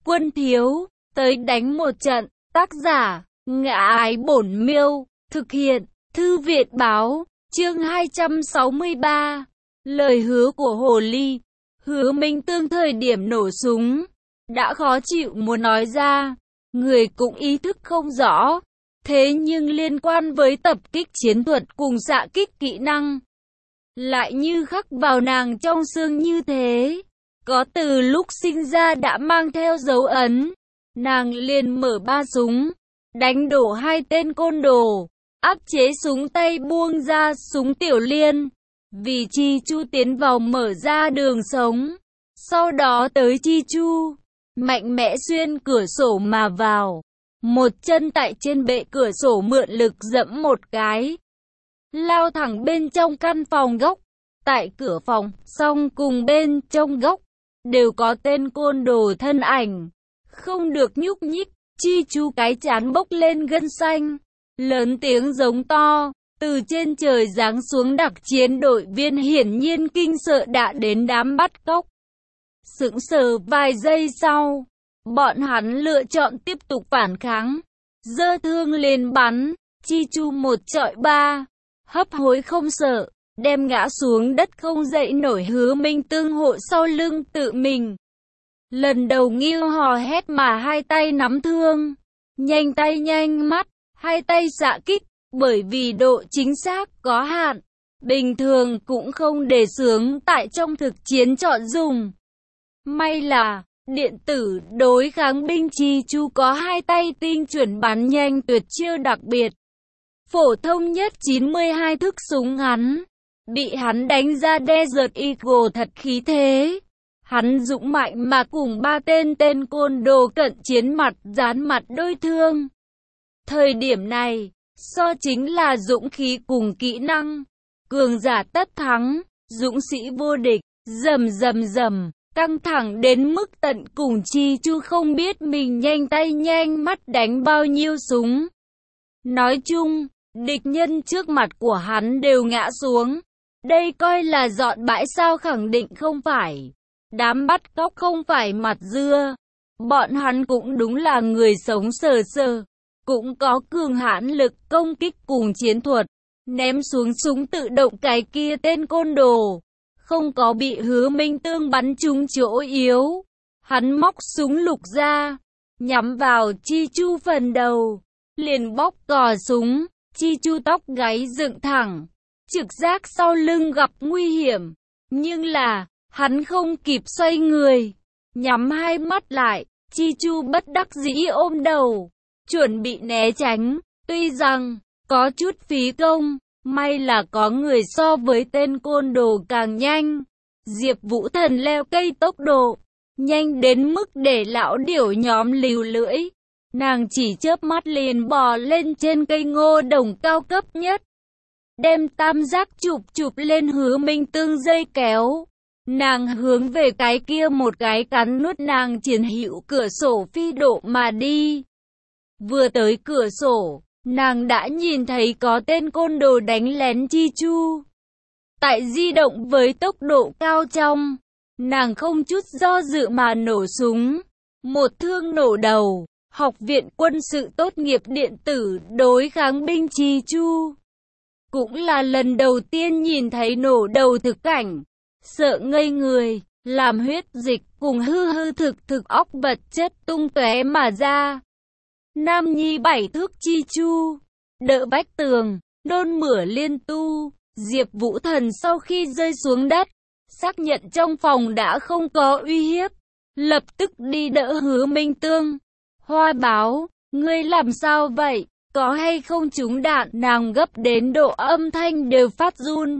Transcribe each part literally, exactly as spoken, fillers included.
Quân thiếu, tới đánh một trận. Tác giả, Ngã Ái Bổn Miêu. Thực hiện, Thư Viện Báo. Chương hai trăm sáu mươi ba. Lời hứa của Hồ Ly. Hứa Minh Tương thời điểm nổ súng đã khó chịu muốn nói ra, người cũng ý thức không rõ. Thế nhưng liên quan với tập kích chiến thuật cùng xạ kích kỹ năng, lại như khắc vào nàng trong xương như thế. Có từ lúc sinh ra đã mang theo dấu ấn. Nàng liền mở ba súng, đánh đổ hai tên côn đồ, áp chế súng tay buông ra súng tiểu liên. Vì Chi Chu tiến vào mở ra đường sống. Sau đó tới Chi Chu, mạnh mẽ xuyên cửa sổ mà vào. Một chân tại trên bệ cửa sổ mượn lực dẫm một cái, lao thẳng bên trong căn phòng góc. Tại cửa phòng, song cùng bên trong góc, đều có tên côn đồ thân ảnh, không được nhúc nhích. Chi Chu cái chán bốc lên gân xanh, lớn tiếng giống to. Từ trên trời giáng xuống đặc chiến đội viên hiển nhiên kinh sợ đã đến đám bắt cóc. Sững sờ vài giây sau, bọn hắn lựa chọn tiếp tục phản kháng, giơ thương lên bắn. Chi Chu một chọi ba, hấp hối không sợ, đem ngã xuống đất không dậy nổi Hứa Minh Tương hộ sau lưng tự mình. Lần đầu Nghiêu hò hét mà hai tay nắm thương, nhanh tay nhanh mắt, hai tay xạ kích. Bởi vì độ chính xác có hạn, bình thường cũng không để xướng tại trong thực chiến chọn dùng. May là, điện tử đối kháng binh Chi Chu có hai tay tinh chuẩn bắn nhanh tuyệt chiêu đặc biệt. Phổ thông nhất chín mươi hai thức súng ngắn, bị hắn đánh ra Desert Eagle thật khí thế. Hắn dũng mạnh mà cùng ba tên tên côn đồ cận chiến mặt dán mặt đôi thương. Thời điểm này, so chính là dũng khí cùng kỹ năng. Cường giả tất thắng, dũng sĩ vô địch, rầm rầm rầm, căng thẳng đến mức tận cùng. Chi Chu không biết mình nhanh tay nhanh mắt đánh bao nhiêu súng. Nói chung, địch nhân trước mặt của hắn đều ngã xuống. Đây coi là dọn bãi sao? Khẳng định không phải. Đám bắt cóc không phải mặt dưa. Bọn hắn cũng đúng là người sống sờ sờ, cũng có cường hãn lực công kích cùng chiến thuật. Ném xuống súng tự động cái kia tên côn đồ, không có bị Hứa Minh Tương bắn trúng chỗ yếu. Hắn móc súng lục ra, nhắm vào Chi Chu phần đầu, liền bóp cò súng. Chi Chu tóc gáy dựng thẳng, trực giác sau lưng gặp nguy hiểm. Nhưng là, hắn không kịp xoay người, nhắm hai mắt lại. Chi Chu bất đắc dĩ ôm đầu, chuẩn bị né tránh. Tuy rằng, có chút phí công, may là có người so với tên côn đồ càng nhanh. Diệp Vũ Thần leo cây tốc độ, nhanh đến mức để lão điểu nhóm líu lưỡi. Nàng chỉ chớp mắt liền bò lên trên cây ngô đồng cao cấp nhất. Đem tam giác chụp chụp lên Hứa Minh Tương dây kéo. Nàng hướng về cái kia một cái cắn nuốt nàng chiến hữu cửa sổ phi độ mà đi. Vừa tới cửa sổ, nàng đã nhìn thấy có tên côn đồ đánh lén Chi Chu. Tại di động với tốc độ cao trong, nàng không chút do dự mà nổ súng. Một thương nổ đầu. Học viện quân sự tốt nghiệp điện tử đối kháng binh Chi Chu. Cũng là lần đầu tiên nhìn thấy nổ đầu thực cảnh. Sợ ngây người, làm huyết dịch cùng hư hư thực thực óc vật chất tung tóe mà ra. Nam nhi bảy thước Chi Chu, đỡ vách tường, nôn mửa liên tu. Diệp Vũ Thần sau khi rơi xuống đất, xác nhận trong phòng đã không có uy hiếp, lập tức đi đỡ Hứa Minh Tương. Hoa báo, ngươi làm sao vậy? Có hay không trúng đạn? Nàng gấp đến độ âm thanh đều phát run.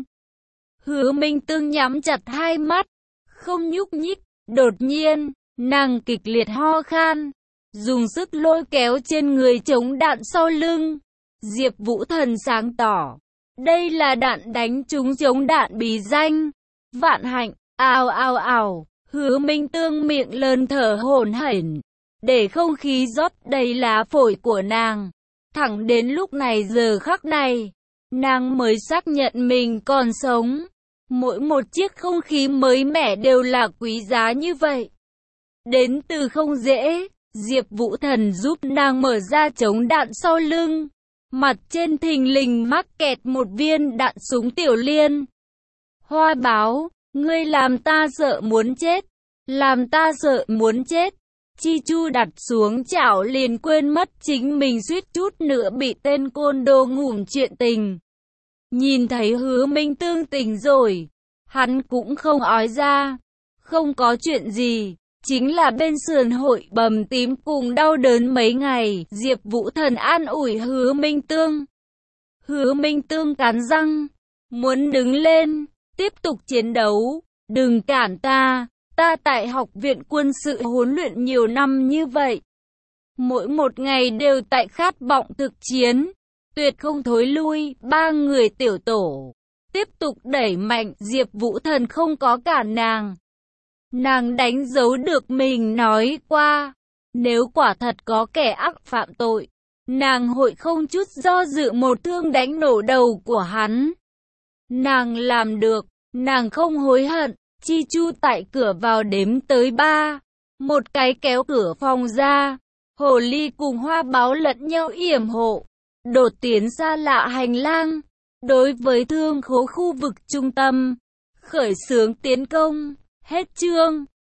Hứa Minh Tương nhắm chặt hai mắt, không nhúc nhích. Đột nhiên, nàng kịch liệt ho khan, dùng sức lôi kéo trên người chống đạn sau lưng. Diệp Vũ Thần sáng tỏ, đây là đạn đánh trúng chống đạn bí danh. Vạn hạnh, ào ào ào. Hứa Minh Tương miệng lớn thở hổn hển, để không khí rót đầy lá phổi của nàng. Thẳng đến lúc này giờ khắc này, nàng mới xác nhận mình còn sống. Mỗi một chiếc không khí mới mẻ đều là quý giá như vậy. đến từ không dễ. Diệp Vũ Thần giúp nàng mở ra chống đạn sau lưng. Mặt trên thình lình mắc kẹt một viên đạn súng tiểu liên. Hoa báo, ngươi làm ta sợ muốn chết. Làm ta sợ muốn chết. Chi Chu đặt xuống chảo liền quên mất chính mình suýt chút nữa bị tên côn đồ ngủm chuyện tình. Nhìn thấy Hứa Minh Tương tỉnh rồi, hắn cũng không ói ra. Không có chuyện gì, chính là bên sườn hội bầm tím cùng đau đớn mấy ngày. Diệp Vũ Thần an ủi Hứa Minh Tương. Hứa Minh Tương cắn răng, muốn đứng lên, tiếp tục chiến đấu. Đừng cản ta, ta tại học viện quân sự huấn luyện nhiều năm như vậy. Mỗi một ngày đều tại khát vọng thực chiến, tuyệt không thối lui. Ba người tiểu tổ tiếp tục đẩy mạnh. Diệp Vũ Thần không có cản nàng. Nàng đánh dấu được mình nói qua, nếu quả thật có kẻ ác phạm tội, nàng hội không chút do dự một thương đánh nổ đầu của hắn. Nàng làm được, nàng không hối hận. Chi Chu tại cửa vào đếm tới ba, một cái kéo cửa phòng ra. Hồ ly cùng hoa báo lẫn nhau yểm hộ, đột tiến xa lạ hành lang. Đối với thương khố khu vực trung tâm, khởi xướng tiến công. Hết chương.